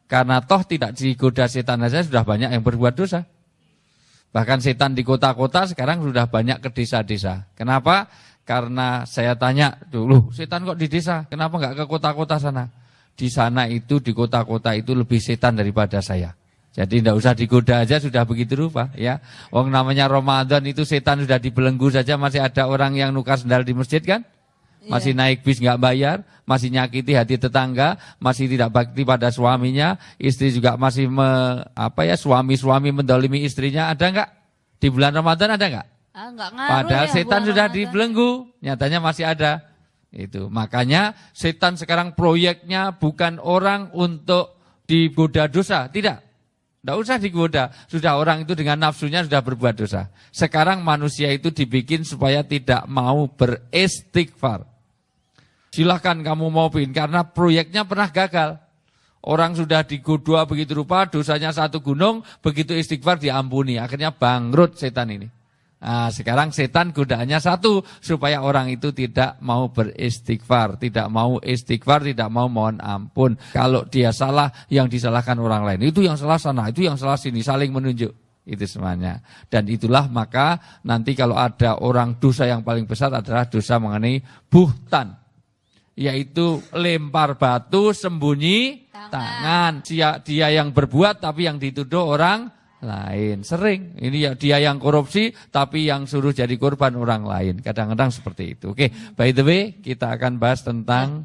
Karena toh tidak digoda setan saja sudah banyak yang berbuat dosa. Bahkan setan di kota-kota sekarang sudah banyak ke desa-desa. Kenapa? Karena saya tanya dulu, setan kok di desa? Kenapa enggak ke kota-kota sana? Di sana itu, di kota-kota itu lebih setan daripada saya. Jadi tidak usah digoda aja sudah begitu rupa ya. Wong namanya Ramadan itu setan sudah dibelenggu saja masih ada orang yang nukas sendal di masjid kan? Masih naik bis nggak bayar, masih nyakiti hati tetangga, masih tidak bakti pada suaminya, istri juga masih suami-suami mendolimi istrinya, ada nggak? Di bulan Ramadan ada nggak? Nggak ngaruh. Padahal ya, setan sudah Ramadan dibelenggu, nyatanya masih ada. Itu makanya setan sekarang proyeknya bukan orang untuk digoda dosa, tidak. Tidak usah digoda, sudah orang itu dengan nafsunya sudah berbuat dosa. Sekarang manusia itu dibikin supaya tidak mau beristighfar. Silahkan kamu mau bikin, karena proyeknya pernah gagal. Orang sudah digoda begitu rupa, dosanya satu gunung, begitu istighfar diampuni. Akhirnya bangkrut setan ini. Nah, sekarang setan godaannya satu, supaya orang itu tidak mau beristighfar, tidak mau istighfar, tidak mau mohon ampun. Kalau dia salah, yang disalahkan orang lain. Itu yang salah sana, itu yang salah sini, saling menunjuk. Itu semuanya. Dan itulah maka nanti kalau ada orang dosa yang paling besar adalah dosa mengenai buhtan. Yaitu lempar batu, sembunyi tangan. Dia yang berbuat tapi yang dituduh orang lain. Sering. Ini ya dia yang korupsi tapi yang suruh jadi korban orang lain. Kadang-kadang seperti itu. Oke, by the way, kita akan bahas tentang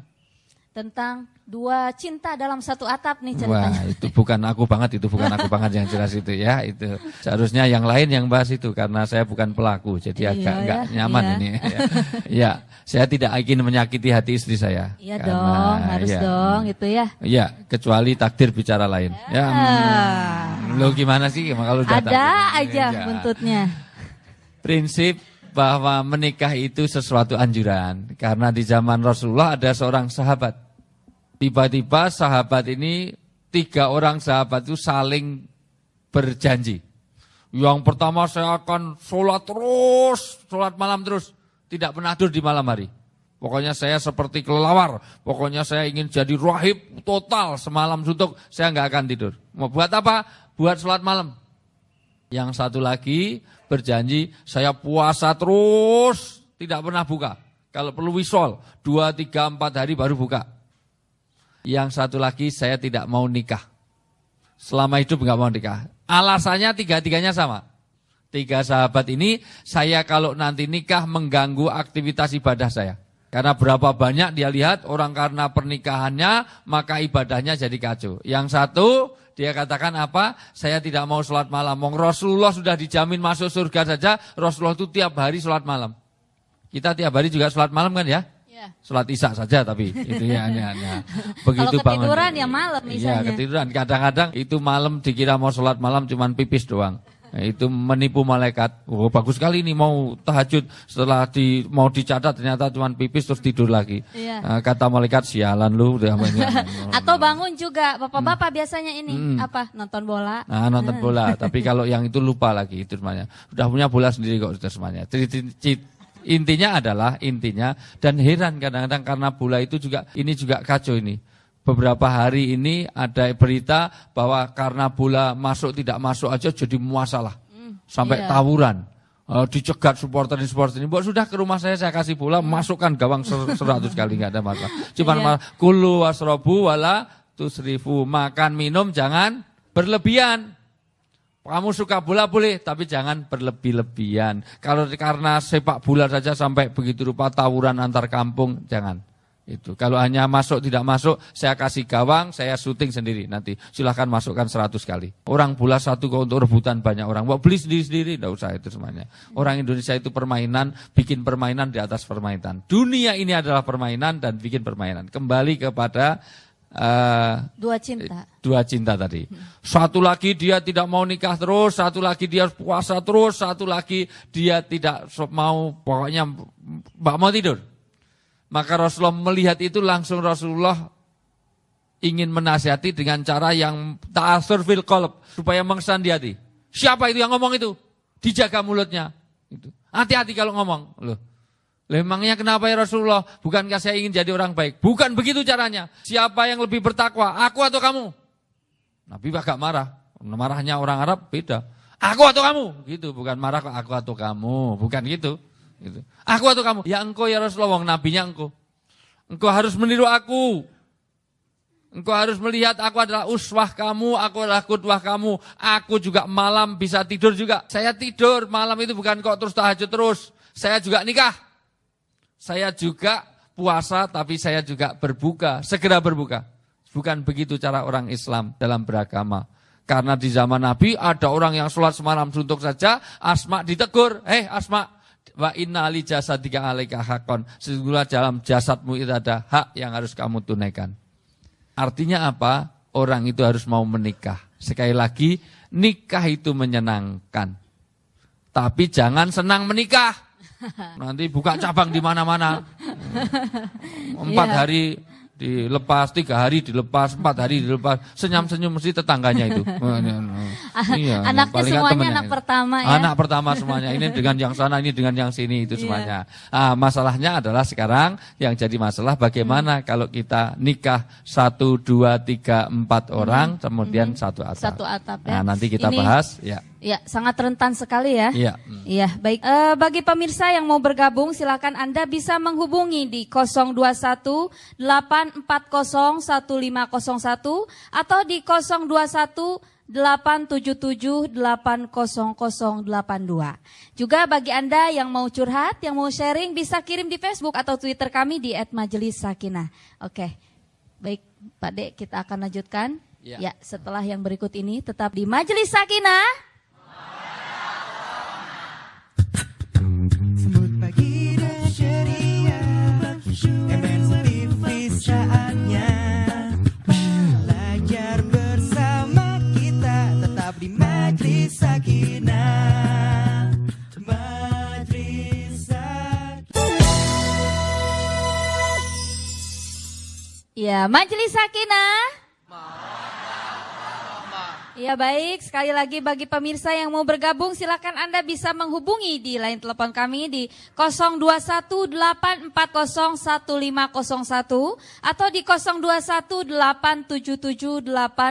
dua cinta dalam satu atap nih ceritanya. Wah, itu bukan aku banget yang jelas itu ya. Itu seharusnya yang lain yang bahas itu karena saya bukan pelaku. Jadi agak enggak nyaman ini ya. Ya, saya tidak ingin menyakiti hati istri saya. Iya dong, harus dong gitu ya. Iya, kecuali takdir bicara lain. Ya. Lo gimana sih kalau ada aja buntutnya. Prinsip bahwa menikah itu sesuatu anjuran. Karena di zaman Rasulullah ada seorang sahabat. Tiba-tiba sahabat ini, 3 orang sahabat itu saling berjanji. Yang pertama saya akan sholat malam terus. Tidak pernah tidur di malam hari. Pokoknya saya seperti kelelawar. Pokoknya saya ingin jadi rahib total semalam suntuk. Saya nggak akan tidur. Mau buat apa? Buat sholat malam. Yang satu lagi berjanji saya puasa terus. Tidak pernah buka. Kalau perlu wisol 2, 3, 4 hari baru buka. Yang satu lagi saya tidak mau nikah. Selama hidup nggak mau nikah. Alasannya 3-tiganya sama. 3 sahabat ini saya kalau nanti nikah mengganggu aktivitas ibadah saya. Karena berapa banyak dia lihat orang karena pernikahannya maka ibadahnya jadi kacau. Yang satu dia katakan apa? Saya tidak mau sholat malam. Rasulullah sudah dijamin masuk surga saja. Rasulullah itu tiap hari sholat malam. Kita tiap hari juga sholat malam kan ya? Sholat isya saja tapi itu ya. Begitu kalau ketiduran bangun, ya malam misalnya. Iya ketiduran. Kadang-kadang itu malam dikira mau sholat malam cuman pipis doang. Nah, itu menipu malaikat. Oh bagus sekali ini mau tahajud setelah mau dicatat ternyata cuman pipis terus tidur lagi. Iya. Kata malaikat sialan lu udah Atau bangun juga bapak-bapak biasanya ini nonton bola. Nah, nonton bola. Tapi kalau yang itu lupa lagi itu semuanya. Udah punya bola sendiri kok itu semuanya. Intinya dan heran kadang-kadang karena bola itu juga kacau ini. Beberapa hari ini ada berita bahwa karena bola tidak masuk aja jadi masalah. Sampai tawuran. Dicegat supporter ini. Mbok sudah ke rumah saya kasih bola, masukkan gawang 100 kali enggak ada masalah. Cuman kulu wasrobu wala tusrifu, makan minum jangan berlebihan. Kamu suka bola boleh, tapi jangan berlebih-lebihan. Kalau karena sepak bola saja sampai begitu rupa tawuran antar kampung, jangan. Itu. Kalau hanya masuk tidak masuk, saya kasih gawang, saya syuting sendiri nanti. Silahkan masukkan 100 kali. Orang bola satu kok untuk rebutan banyak orang. Wah, beli sendiri-sendiri, tidak usah itu semuanya. Orang Indonesia itu permainan, bikin permainan di atas permainan. Dunia ini adalah permainan dan bikin permainan. Kembali kepada dua cinta tadi. Satu lagi dia tidak mau nikah terus, satu lagi dia puasa terus, satu lagi dia tidak mau, pokoknya mau tidur. Maka Rasulullah melihat itu langsung Rasulullah ingin menasihati dengan cara yang ta'asur fil qalb, supaya mengesan di hati. Siapa itu yang ngomong itu? Dijaga mulutnya. Hati-hati kalau ngomong. Loh. Memangnya kenapa ya Rasulullah? Bukankah saya ingin jadi orang baik? Bukan begitu caranya. Siapa yang lebih bertakwa? Aku atau kamu? Nabi agak marah. Marahnya orang Arab beda. Aku atau kamu? Gitu, bukan marah kok aku atau kamu, bukan gitu. Gitu. Aku atau kamu? Ya engkau ya Rasulullah, nabinya engkau. Engkau harus meniru aku. Engkau harus melihat aku adalah uswah kamu, aku adalah qudwah kamu. Aku juga malam bisa tidur juga. Saya tidur malam itu bukan kok terus tahajud terus. Saya juga nikah. Saya juga puasa tapi saya juga berbuka, segera berbuka. Bukan begitu cara orang Islam dalam beragama. Karena di zaman Nabi ada orang yang sholat semalam suntuk saja, Asma ditegur, Asma, wa inna li jasadika alaika hakon. Sesungguhnya dalam jasadmu itu ada hak yang harus kamu tunaikan. Artinya apa? Orang itu harus mau menikah. Sekali lagi, nikah itu menyenangkan. Tapi jangan senang menikah. Nanti buka cabang di mana-mana. 4 hari dilepas, 3 hari dilepas, 4 hari dilepas, senyum-senyum mesti tetangganya itu. Iya, anaknya semuanya anak pertama ya. Anak pertama semuanya, ini dengan yang sana, ini dengan yang sini, itu semuanya. Masalahnya adalah sekarang yang jadi masalah bagaimana kalau kita nikah 1, 2, 3, 4 orang, kemudian satu atap. Satu atap ya. Nah, nanti kita bahas ya. Ya, sangat rentan sekali ya. Iya. Iya, baik. Bagi pemirsa yang mau bergabung, silakan Anda bisa menghubungi di 021 840 1501 atau di 021 877 80082. Juga bagi Anda yang mau curhat, yang mau sharing, bisa kirim di Facebook atau Twitter kami di @majelissakinah. Oke, baik Pak Dek, kita akan lanjutkan. Ya, setelah yang berikut ini tetap di Majelis Sakinah. Sambut pagi dan ceria, MNTV saatnya belajar bersama kita, tetap di Majelis Sakinah. Majelis Sakinah. Ya, Majelis Sakinah. Ya baik, sekali lagi bagi pemirsa yang mau bergabung silakan Anda bisa menghubungi di line telepon kami di 021 840 1501 atau di 021 877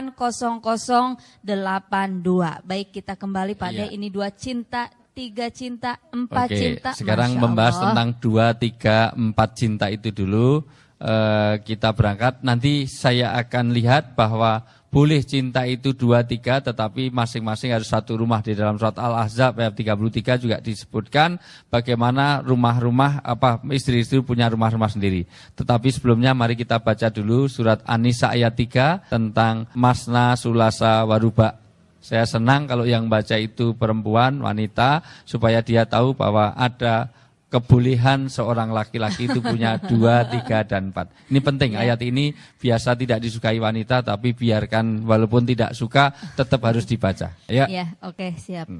80082. Baik, kita kembali pada ini 2 cinta, 3 cinta, 4 cinta. Sekarang membahas tentang 2, 3, 4 cinta itu dulu. Kita berangkat, nanti saya akan lihat bahwa boleh cinta itu 2, 3, tetapi masing-masing harus satu rumah. Di dalam surat Al-Ahzab ayat 33 juga disebutkan bagaimana rumah-rumah istri-istri punya rumah-rumah sendiri. Tetapi sebelumnya mari kita baca dulu surat An-Nisa ayat 3 tentang masna, sulasa, waruba. Saya senang kalau yang baca itu perempuan, wanita, supaya dia tahu bahwa ada kebolehan seorang laki-laki itu punya 2, 3, dan 4. Ini penting, ayat ini biasa tidak disukai wanita, tapi biarkan walaupun tidak suka, tetap harus dibaca. Ya, oke, siap.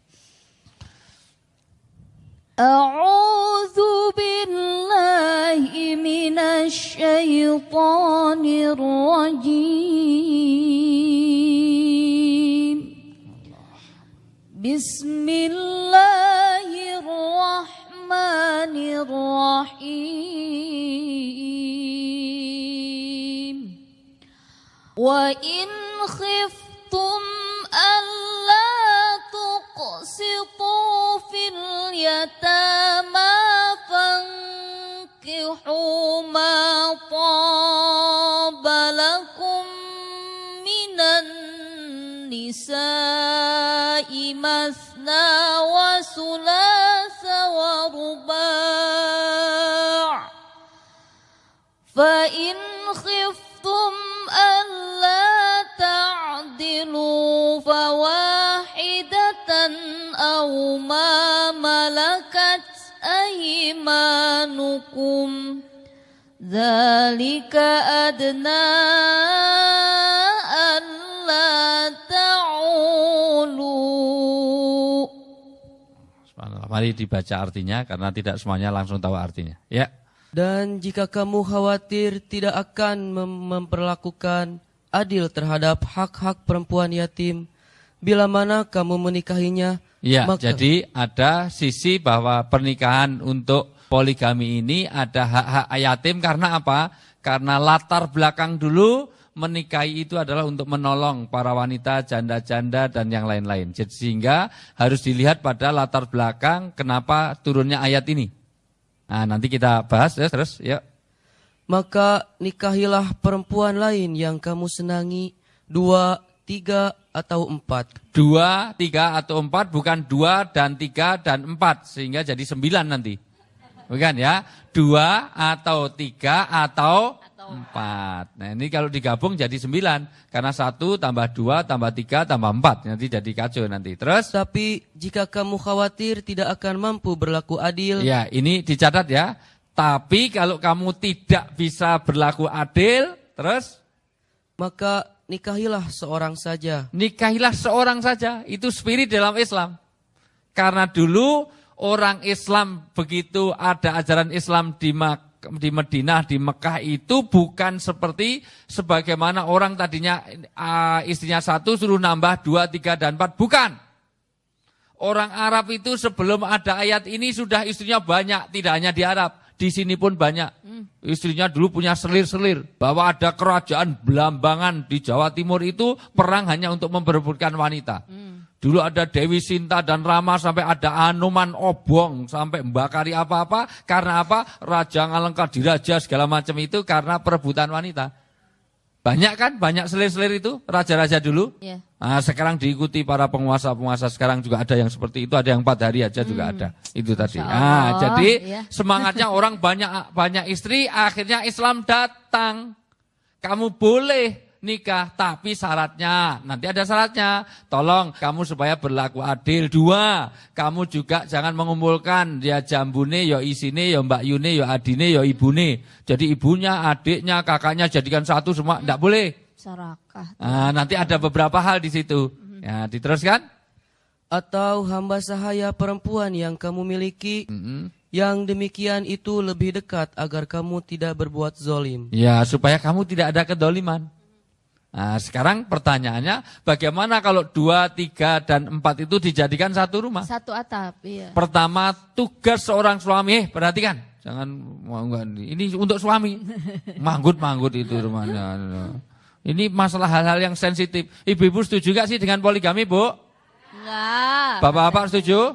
A'udzu billahi minasy syaithanir rajim. Bismillahirrahmanirrahim. Wa in khiftum alla tuqsitu fil yatama fankihu ma taba lakum minan nisa'i masna wa sulasa wa ruba' fa in khiftum alla ta'dilu fawahidatan aw ma malakat aymanukum dzalika adna alla ta'ulu. mari dibaca artinya karena tidak semuanya langsung tahu artinya. Ya. Dan jika kamu khawatir tidak akan memperlakukan adil terhadap hak-hak perempuan yatim, bila mana kamu menikahinya, ya, maka... jadi ada sisi bahwa pernikahan untuk poligami ini ada hak-hak yatim karena apa? Karena latar belakang dulu menikahi itu adalah untuk menolong para wanita, janda-janda dan yang lain-lain. Jadi sehingga harus dilihat pada latar belakang kenapa turunnya ayat ini. Nah, nanti kita bahas ya, terus ya. Maka nikahilah perempuan lain yang kamu senangi, 2, 3, atau 4. 2, 3 atau 4, bukan 2 dan 3 dan 4 sehingga jadi 9 nanti. Bukan ya, 2 atau 3 atau 4. Nah ini kalau digabung jadi 9. Karena 1 tambah 2 tambah 3 tambah 4. Nanti jadi kacau nanti. Terus? Tapi jika kamu khawatir tidak akan mampu berlaku adil. Ya ini dicatat ya. Tapi kalau kamu tidak bisa berlaku adil. Terus? Maka nikahilah seorang saja. Nikahilah seorang saja. Itu spirit dalam Islam. Karena dulu orang Islam begitu ada ajaran Islam di Madinah, di Mekah itu bukan seperti sebagaimana orang tadinya istrinya 1 suruh nambah 2, 3 dan 4. Bukan. Orang Arab itu sebelum ada ayat ini sudah istrinya banyak, tidak hanya di Arab. Di sini pun banyak. Istrinya dulu punya selir-selir. Bahwa ada kerajaan Belambangan di Jawa Timur itu perang hanya untuk memperebutkan wanita. Dulu ada Dewi Sinta dan Rama sampai ada Anoman Obong sampai membakari apa-apa. Karena apa? Raja Ngalengka diraja segala macam itu karena perebutan wanita. Banyak kan? Banyak selir-selir itu raja-raja dulu. Yeah. Nah, sekarang diikuti para penguasa-penguasa sekarang juga ada yang seperti itu. Ada yang 4 hari aja juga ada. Itu tadi. Nah, jadi semangatnya orang banyak istri. Akhirnya Islam datang. Kamu boleh nikah, tapi syaratnya, nanti ada syaratnya. Tolong kamu supaya berlaku adil. 2, kamu juga jangan mengumpulkan ya jambune, ya isine, ya mbak Yune, ya adine, ya ibune. Jadi ibunya, adiknya, kakaknya jadikan satu semua, enggak boleh. Serakah. Nah, nanti ada beberapa hal di situ. Ya, diteruskan. Atau hamba sahaya perempuan yang kamu miliki, yang demikian itu lebih dekat agar kamu tidak berbuat zolim. Ya, supaya kamu tidak ada kedoliman. Nah, sekarang pertanyaannya, bagaimana kalau 2, 3, dan 4 itu dijadikan satu rumah? Satu atap, iya. Pertama, tugas seorang suami, perhatikan. Jangan, ini untuk suami. Manggut-manggut itu rumahnya. Ini masalah hal-hal yang sensitif. Ibu-ibu setuju gak sih dengan poligami, Bu? Enggak. Bapak-bapak setuju?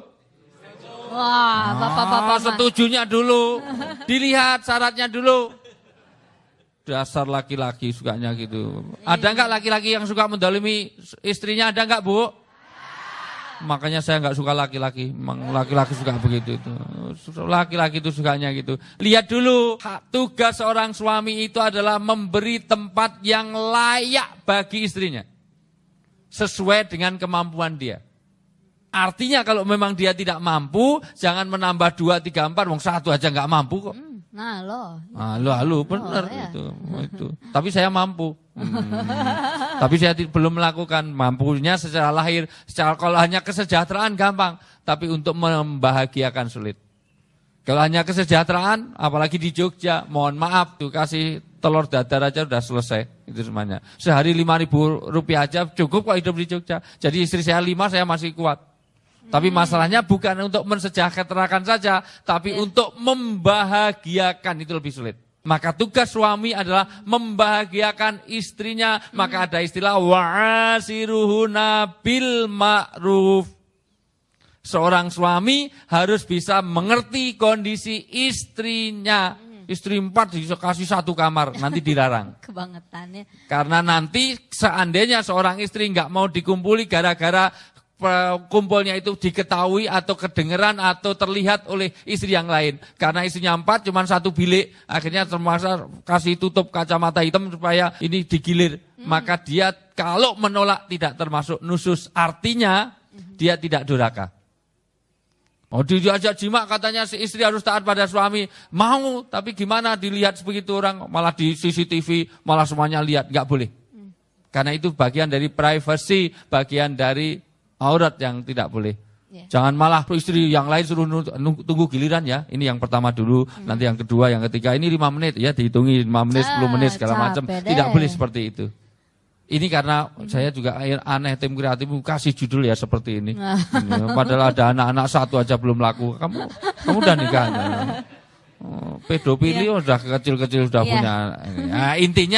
Wah, bapak-bapak. Setujunya dulu. Dilihat syaratnya dulu. Dasar laki-laki sukanya gitu. Ada enggak laki-laki yang suka mendolimi istrinya? Ada enggak, Bu? Makanya saya enggak suka laki-laki. Memang laki-laki suka begitu itu. Laki-laki itu sukanya gitu. Lihat dulu, tugas seorang suami itu adalah memberi tempat yang layak bagi istrinya. Sesuai dengan kemampuan dia. Artinya kalau memang dia tidak mampu, jangan menambah 2, 3, 4, wong 1 aja enggak mampu kok. Nah, Benar ya. itu. Tapi saya mampu. Tapi saya belum melakukan. Mampunya secara lahir, kalau hanya kesejahteraan gampang, tapi untuk membahagiakan sulit. Kalau hanya kesejahteraan, apalagi di Jogja, mohon maaf tuh kasih telur dadar aja udah selesai itu semuanya. Sehari 5.000 rupiah aja cukup kok hidup di Jogja. Jadi istri saya 5, saya masih kuat. Tapi masalahnya bukan untuk mensejahterakan saja, tapi untuk membahagiakan itu lebih sulit. Maka tugas suami adalah membahagiakan istrinya. Maka ada istilah wa'asiruhuna bil ma'ruf. Seorang suami harus bisa mengerti kondisi istrinya. Istri 4 dikasih 1 kamar, nanti dilarang. Kebangetannya. Karena nanti seandainya seorang istri nggak mau dikumpuli gara-gara kumpulnya itu diketahui atau kedengeran atau terlihat oleh istri yang lain. Karena istrinya 4 cuma 1 bilik, akhirnya terpaksa kasih tutup kacamata hitam supaya ini digilir. Maka dia kalau menolak tidak termasuk nusus, artinya dia tidak durhaka. Oh, diajak jima katanya si istri harus taat pada suami. Mau, tapi gimana dilihat begitu orang, malah di CCTV, malah semuanya lihat, nggak boleh. Karena itu bagian dari privacy, bagian dari aurat yang tidak boleh. Jangan malah istri yang lain suruh tunggu giliran ya. Ini yang pertama dulu, nanti yang kedua, yang ketiga. Ini 5 menit ya, dihitungi 5 menit, 10 menit segala macam. Tidak boleh seperti itu. Ini karena saya juga aneh, tim kreatif kasih judul ya seperti ini. Padahal ada anak-anak 1 aja belum laku. Kamu udah nikah. Pedofili udah kecil-kecil sudah punya. Nah, intinya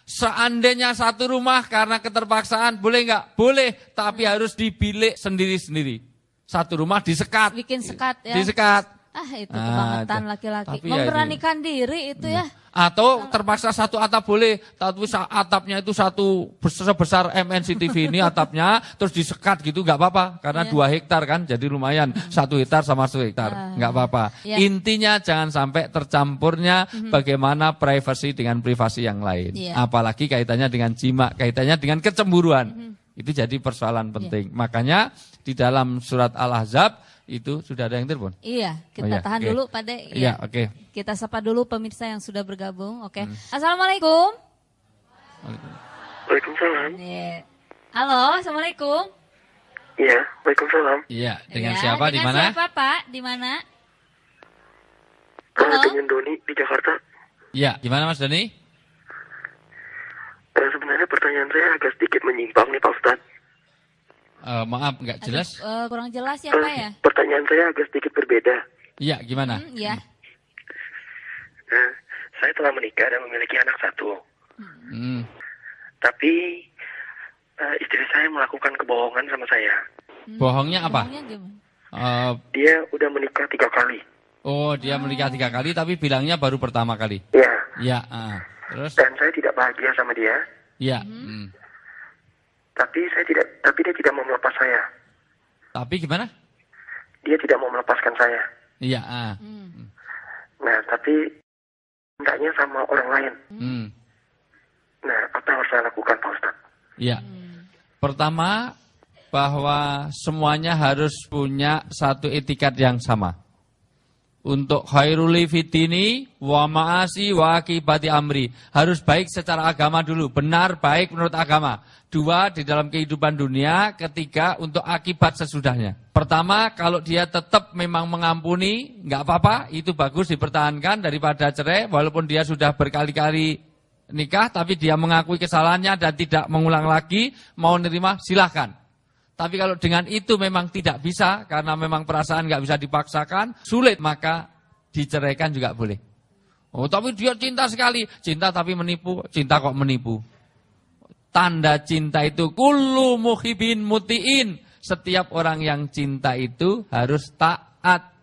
Seandainya satu rumah karena keterpaksaan, boleh nggak? Boleh, tapi harus di bilik sendiri-sendiri. Satu rumah disekat. Bikin sekat ya. Disekat. Itu kebangetan laki-laki. tapi ya Memberanikan diri itu ya. Atau terpaksa satu atap boleh, tapi atapnya itu sebesar MNC TV ini atapnya, terus disekat gitu nggak apa-apa, karena 2 hektar kan, jadi lumayan 1 hektar sama 1 hektar, nggak apa-apa. Ya. Intinya jangan sampai tercampurnya bagaimana privasi dengan privasi yang lain, apalagi kaitannya dengan jima, kaitannya dengan kecemburuan, itu jadi persoalan penting. Makanya di dalam surat Al-Ahzab itu sudah ada yang telepon? Iya, kita tahan dulu Pak De. Iya, oke. Kita sapa dulu pemirsa yang sudah bergabung. Oke. Assalamualaikum. Waalaikumsalam. Halo, Assalamualaikum. Iya, waalaikumsalam. Iya, dengan siapa di mana? Siapa Pak? Di mana? Dengan Doni di Jakarta. Iya, gimana Mas Doni? Sebenarnya pertanyaan saya agak sedikit menyimpang nih Pak Ustadz. Maaf, nggak jelas. Kurang jelas ya Pak ya? Pertanyaan saya agak sedikit berbeda. Iya, gimana? Iya. Saya telah menikah dan memiliki anak 1. Tapi istri saya melakukan kebohongan sama saya. Bohongnya apa? Bohongnya gimana? Dia udah menikah 3 kali. Oh, dia menikah 3 kali, tapi bilangnya baru pertama kali. Iya. Iya. Terus? Dan saya tidak bahagia sama dia. Iya. Tapi dia tidak mau melepas saya. Tapi gimana? Dia tidak mau melepaskan saya. Iya. Nah, tapi mintanya sama orang lain. Nah, apa yang harus saya lakukan Pak Ustadz? Iya. Pertama, bahwa semuanya harus punya satu etikat yang sama. Untuk khairuli fitini wa ma'asi wa akibati amri. Harus baik secara agama dulu. Benar, baik menurut agama. 2, di dalam kehidupan dunia. 3, untuk akibat sesudahnya. Pertama, kalau dia tetap memang mengampuni, nggak apa-apa. Itu bagus dipertahankan daripada cerai. Walaupun dia sudah berkali-kali nikah, tapi dia mengakui kesalahannya dan tidak mengulang lagi. Mau nerima, silahkan. Tapi kalau dengan itu memang tidak bisa, karena memang perasaan nggak bisa dipaksakan, sulit, maka diceraikan juga boleh. Oh, tapi dia cinta sekali, cinta tapi menipu, cinta kok menipu. Tanda cinta itu kullu muhibin mutiin. Setiap orang yang cinta itu harus taat.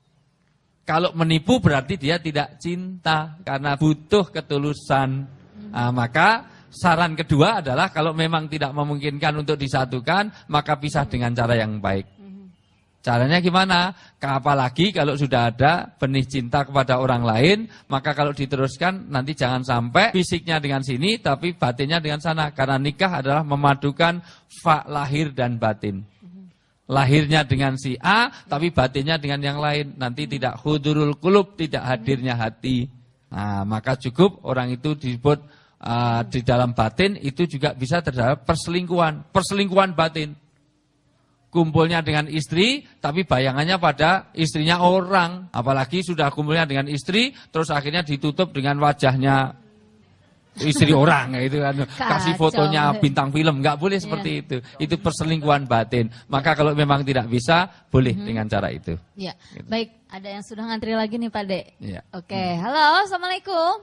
Kalau menipu berarti dia tidak cinta, karena butuh ketulusan. Maka saran kedua adalah kalau memang tidak memungkinkan untuk disatukan, maka pisah dengan cara yang baik. Caranya gimana? Apalagi kalau sudah ada benih cinta kepada orang lain, maka kalau diteruskan nanti jangan sampai fisiknya dengan sini, tapi batinnya dengan sana. Karena nikah adalah memadukan lahir dan batin. Lahirnya dengan si A, tapi batinnya dengan yang lain. Nanti tidak hudurul qulub, tidak hadirnya hati. Nah, maka cukup orang itu disebut di dalam batin itu juga bisa terdapat perselingkuhan batin. Kumpulnya dengan istri, tapi bayangannya pada istrinya orang. Apalagi sudah kumpulnya dengan istri, terus akhirnya ditutup dengan wajahnya istri orang, gitu kan. Kasih fotonya bintang film, nggak boleh seperti itu. Itu perselingkuhan batin. Maka kalau memang tidak bisa, boleh dengan cara itu. Ya, gitu. Baik. Ada yang sudah ngantri lagi nih Pak De. Ya. Oke, halo, assalamualaikum.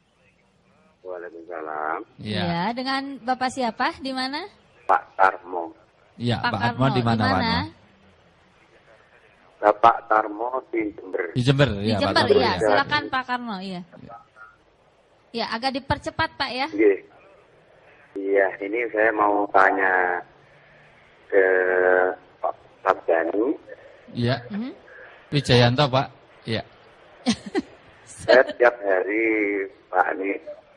Waalaikumsalam. Ya, dengan Bapak siapa? Di mana? Pak Tarmo. Iya, Pak Karno, Armo di mana, Pak Armo? Bapak Tarmo di Jember. Di Jember, Di ya, Jember, Pak. iya. Silakan Pak Karno, iya. Ya, agak dipercepat Pak ya. Iya, ini saya mau tanya ke Pak Sabdani. Iya. Wijayanto, Pak. Iya. Saya tiap hari, Pak ini,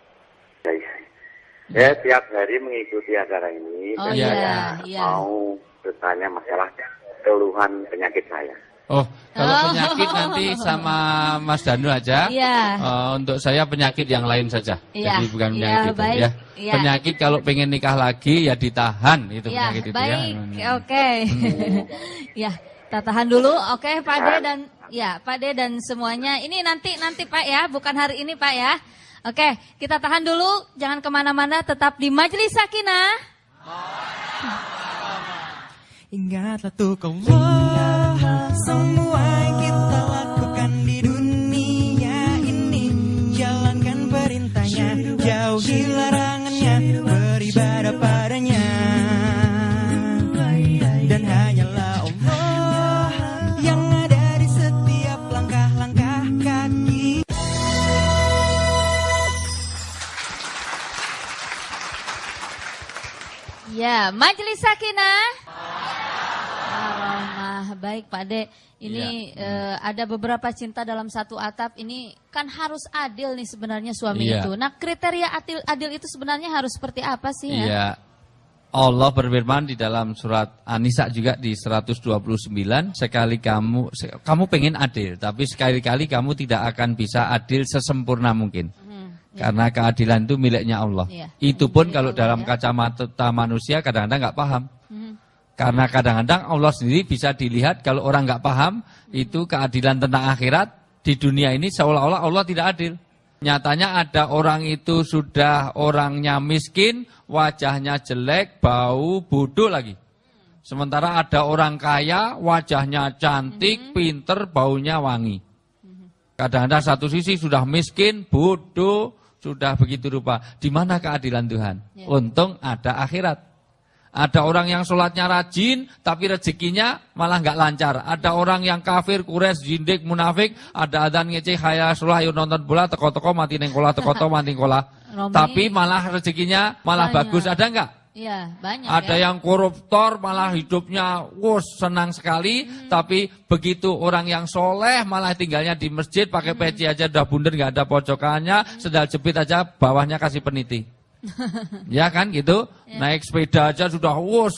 saya tiap hari mengikuti acara ini. Oh, dan iya, saya iya. mau bertanya masalah keluhan penyakit saya. Oh, kalau penyakit nanti sama Mas Danu aja. Iya. Untuk saya penyakit yang lain saja. Iya. Jadi bukan Iya, penyakit itu, baik. ya. Iya. Penyakit kalau pengen nikah lagi ya ditahan itu Ya, penyakit itu baik. ya. Oke. Ya, kita tahan dulu. Oke, Pak De dan ya, Pak De dan semuanya. Ini nanti Pak ya, bukan hari ini Pak ya. Oke, kita tahan dulu. Jangan kemana-mana, tetap di Majelis Sakinah. Ingatlah tuh Allah, semua yang kita lakukan di dunia ini, jalankan perintahnya, jauhi larangan. Iya, Majelis Sakinah. Baik Pak De, ini ada beberapa cinta dalam satu atap, ini kan harus adil nih sebenarnya suami itu. Nah kriteria adil itu sebenarnya harus seperti apa sih ya? Iya, Allah berfirman di dalam surat An-Nisa juga di 129, sekali kamu pengen adil, tapi sekali-kali kamu tidak akan bisa adil sesempurna mungkin. Karena keadilan itu miliknya Allah. Itu pun kalau dalam kacamata manusia kadang-kadang nggak paham. Karena kadang-kadang Allah sendiri bisa dilihat kalau orang nggak paham itu keadilan tentang akhirat di dunia ini seolah-olah Allah tidak adil. Nyatanya ada orang itu sudah orangnya miskin, wajahnya jelek, bau, bodoh lagi. Sementara ada orang kaya, wajahnya cantik, pinter, baunya wangi. Kadang-kadang satu sisi sudah miskin, bodoh, sudah begitu rupa. Di mana keadilan Tuhan? Untung ada akhirat. Ada orang yang sholatnya rajin, tapi rezekinya malah nggak lancar. Ada orang yang kafir, kures, jindik, munafik. Ada adzan ngeceh, khaya sholah, yuk nonton bola, teko-teko, mati nengkola, teko-teko, mati nengkola. Tapi malah rezekinya malah banyak. Bagus, ada nggak? Iya, banyak. Ada yang koruptor, malah hidupnya senang sekali. Tapi begitu orang yang soleh, malah tinggalnya di masjid, pakai peci aja udah bundar, nggak ada pojokannya. Sendal jepit aja, bawahnya kasih peniti. Ya kan gitu, naik sepeda aja sudah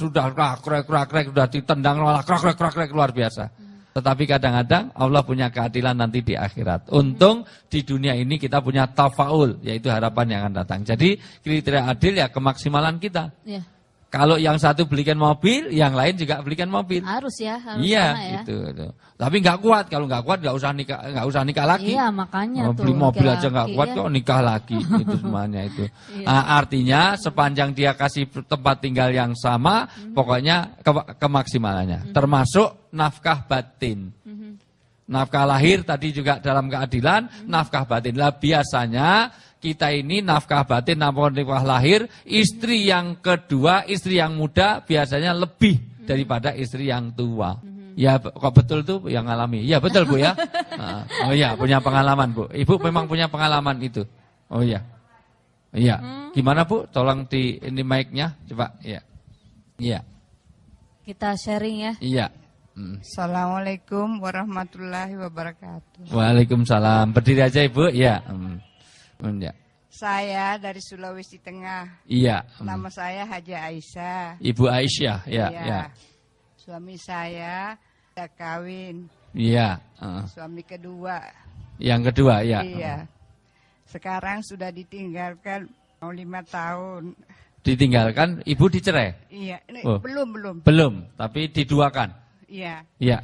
krek sudah ditendang malah krek luar biasa. Tetapi kadang-kadang Allah punya keadilan nanti di akhirat. Untung di dunia ini kita punya tafaul, yaitu harapan yang akan datang. Jadi kriteria adil ya kemaksimalan kita. Kalau yang satu belikan mobil, yang lain juga belikan mobil. Harus ya, harus iya, sama ya. Gitu. Tapi nggak kuat, kalau nggak kuat nggak usah nikah lagi. Iya, makanya beli mobil aja nggak kuat kok nikah lagi, itu semuanya itu. Nah, artinya sepanjang dia kasih tempat tinggal yang sama, pokoknya kemaksimalannya, termasuk nafkah batin. Nafkah lahir tadi juga dalam keadilan, nafkah batin. Lah biasanya kita ini nafkah batin, nafkah lahir, istri yang kedua, istri yang muda biasanya lebih daripada istri yang tua. Ya kok betul tuh yang ngalami? Ya betul Bu ya. Oh iya punya pengalaman Bu. Ibu memang punya pengalaman itu. Oh iya. Iya. Gimana Bu? Tolong ini mic-nya coba. Iya. Iya. Kita sharing ya. Iya. Assalamualaikum warahmatullahi wabarakatuh. Waalaikumsalam. Berdiri aja Ibu. Iya. Ya. Saya dari Sulawesi Tengah. Iya. Nama saya Haja Aisyah. Ibu Aisyah, ya. Ya. Suami saya sudah kawin. Iya. Suami kedua. Yang kedua, ya. Iya. Sekarang sudah ditinggalkan mau 5 tahun. Ditinggalkan, ibu dicerai? Iya. Oh. Belum. Belum, tapi diduakan. Iya. Iya.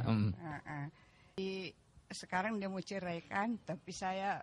Sekarang dia mau ceraikan, tapi saya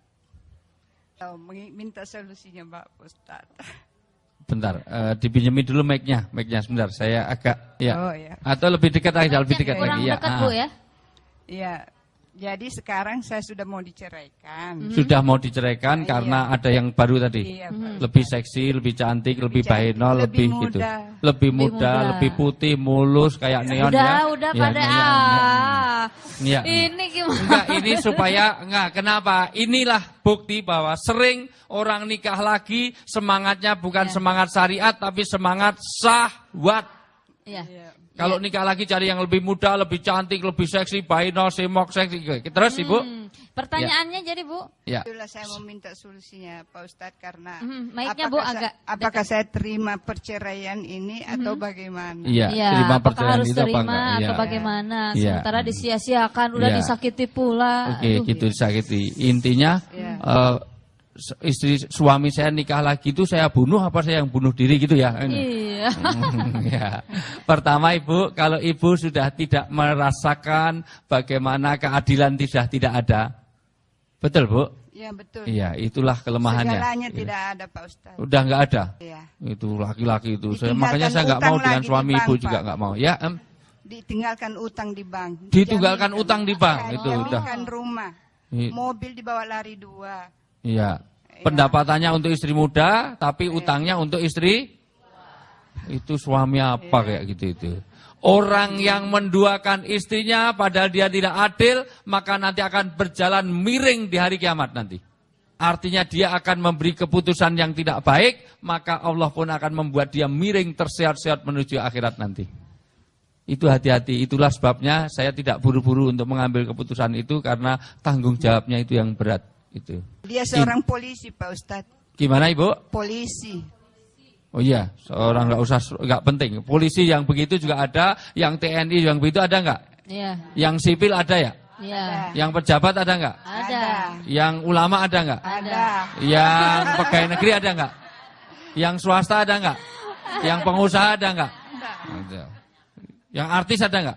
minta solusinya Mbak Ustaz. Bentar, dipinjemin dulu mic-nya sebentar. Saya agak Oh, iya. Atau lebih dekat lagi, lebih dekat lagi ya. Dekat Bu ya. Iya. Jadi sekarang saya sudah mau diceraikan. Sudah mau diceraikan karena ada yang baru tadi. Iya, lebih seksi, lebih cantik, lebih bahenol, lebih gitu. muda. Lebih muda, lebih putih, mulus kayak neon ya. Udah ya, pada ya. Ini gimana? Enggak, ini supaya kenapa? Inilah bukti bahwa sering orang nikah lagi semangatnya bukan semangat syariat tapi semangat syahwat. Iya. Kalau nikah lagi cari yang lebih muda, lebih cantik, lebih seksi, bahenol, semok, seksi. Terus Ibu? Pertanyaannya jadi Bu? Ya. Itulah saya mau minta solusinya Pak Ustadz karena mic-nya Bu agak apakah saya terima perceraian ini atau bagaimana? Iya, apakah terima perceraian harus itu apa terima enggak? atau Iya. bagaimana? Iya. Sementara disia-siakan, udah disakiti pula. Oke, gitu disakiti. Intinya istri suami saya nikah lagi itu saya bunuh apa saya yang bunuh diri gitu ya? Iya. Ya. Pertama Ibu, kalau Ibu sudah tidak merasakan bagaimana keadilan tidak ada. Betul Bu? Iya betul. Iya, itulah kelemahannya. Segalanya tidak ada Pak Ustadz. Udah nggak ada. Iya. Itu laki-laki itu. Ditinggalkan Makanya saya nggak mau utang dengan lagi suami di bank, Ibu juga Pak. nggak mau. Ya, Ditinggalkan utang di bank. Ditinggalkan utang di bank, itu udah. Dijaminkan rumah. Mobil dibawa lari 2. Iya. Pendapatannya untuk istri muda, tapi utangnya untuk istri. Itu suami apa kayak gitu itu. Orang yang menduakan istrinya padahal dia tidak adil, maka nanti akan berjalan miring di hari kiamat nanti. artinya dia akan memberi keputusan yang tidak baik, maka Allah pun akan membuat dia miring terseot-seot menuju akhirat nanti. Itu hati-hati, itulah sebabnya saya tidak buru-buru untuk mengambil keputusan itu karena tanggung jawabnya itu yang berat. Itu. Dia seorang polisi, Pak Ustadz. Gimana Ibu? Polisi. Oh iya, seorang nggak penting. Polisi yang begitu juga ada, yang TNI yang begitu ada nggak? Iya. Yang sipil ada ya? Iya. Yang pejabat ada nggak? Ada. Yang ulama ada nggak? Ada. Yang pegawai negeri ada nggak? Yang swasta ada nggak? Yang pengusaha ada nggak? Ada. Yang artis ada nggak?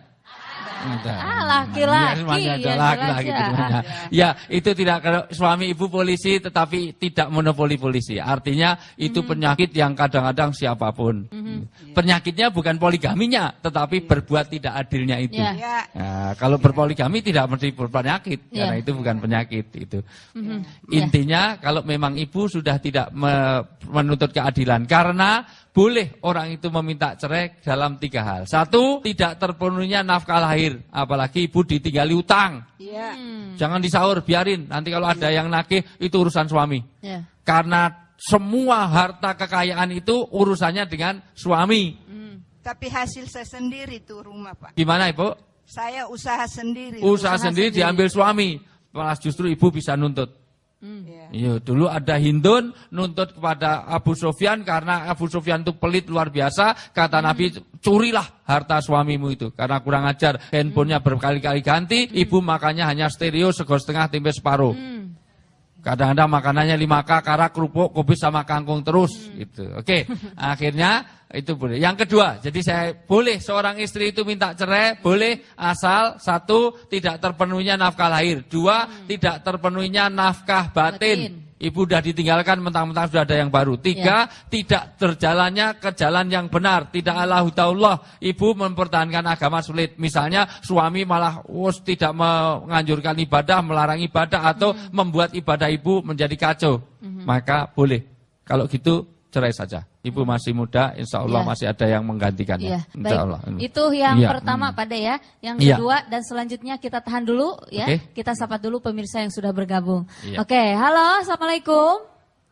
Laki-laki. Laki-laki. Ya, itu tidak, kalau suami ibu polisi tetapi tidak monopoli polisi. Artinya itu penyakit yang kadang-kadang siapapun. Penyakitnya bukan poligaminya, tetapi berbuat tidak adilnya itu. Ya. Nah, kalau berpoligami tidak mesti berpenyakit, karena itu bukan penyakit itu. Intinya kalau memang ibu sudah tidak menuntut keadilan, karena boleh orang itu meminta cerai dalam 3 hal. 1, tidak terpenuhinya nafkah lahir, apalagi ibu ditinggali utang. Iya. Jangan disaur, biarin. Nanti kalau ada yang nagih itu urusan suami. Ya. Karena semua harta kekayaan itu urusannya dengan suami. Tapi hasil saya sendiri tuh rumah, Pak. Gimana Ibu? Saya usaha sendiri. Usaha sendiri diambil suami. Malah justru ibu bisa nuntut. Iya, dulu ada Hindun nuntut kepada Abu Sufyan karena Abu Sufyan itu pelit luar biasa. Kata Nabi, curilah harta suamimu itu karena kurang ajar. Handphonenya berkali-kali ganti, ibu makannya hanya stereo, sego setengah, tempe separuh. Kadang-kadang makanannya 5K, karak, kerupuk, kubis sama kangkung terus. Gitu. Oke, akhirnya itu boleh. Yang kedua, jadi saya boleh seorang istri itu minta cerai, boleh asal 1, tidak terpenuhinya nafkah lahir. 2, tidak terpenuhinya nafkah batin. Ibu sudah ditinggalkan, mentang-mentang sudah ada yang baru. 3, tidak terjalannya ke jalan yang benar. Tidak Allahuta'ullah. Ibu mempertahankan agama sulit. Misalnya suami malah tidak menganjurkan ibadah, melarang ibadah, atau membuat ibadah ibu menjadi kacau. Maka boleh. Kalau gitu cerai saja. Ibu masih muda, insya Allah masih ada yang menggantikannya. Insya Allah. Itu yang pertama Pak De ya. Yang kedua dan selanjutnya kita tahan dulu ya. Kita sapa dulu pemirsa yang sudah bergabung. Oke, halo, assalamualaikum.